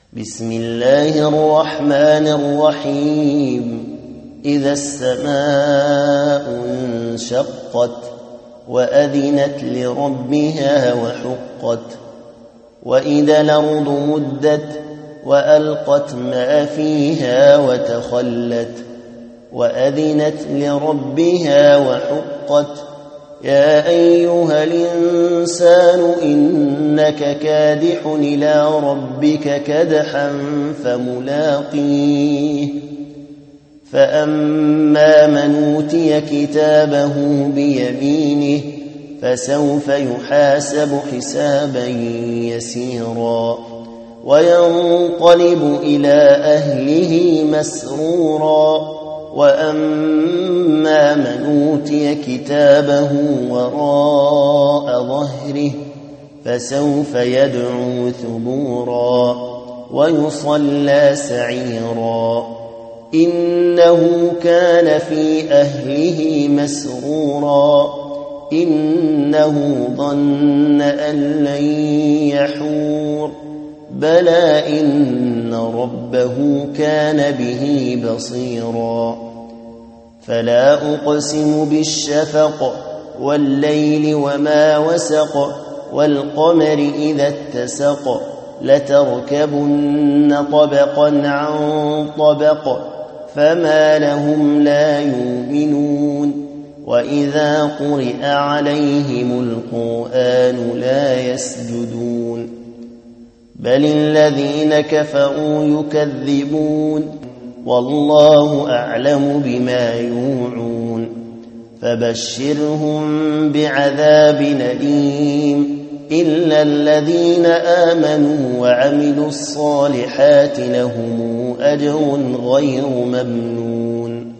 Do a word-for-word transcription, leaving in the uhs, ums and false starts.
بسم الله الرحمن الرحيم إذا السماء انشقت وأذنت لربها وحقت وإذا الأرض مدت وألقت ما فيها وتخلت وأذنت لربها وحقت يا أيها الإنسان إنك كادح إلى ربك كدحا فملاقيه فأما من أوتي كتابه بيمينه فسوف يحاسب حسابا يسيرا وينقلب إلى أهله مسرورا وأما من أوتي كتابه وراء ظهره فسوف يدعو ثبورا ويصلى سعيرا إنه كان في أهله مسرورا إنه ظن أن لن يحور بلى إن ربه كان به بصيرا فلا أقسم بالشفق والليل وما وسق والقمر إذا اتسق لتركبن طبقا عن طبق فما لهم لا يؤمنون وإذا قرئ عليهم القرآن لا يسجدون بل الذين كفروا يكذبون والله أعلم بما يوعون فبشرهم بعذاب أليم إلا الذين آمنوا وعملوا الصالحات لهم أجر غير ممنون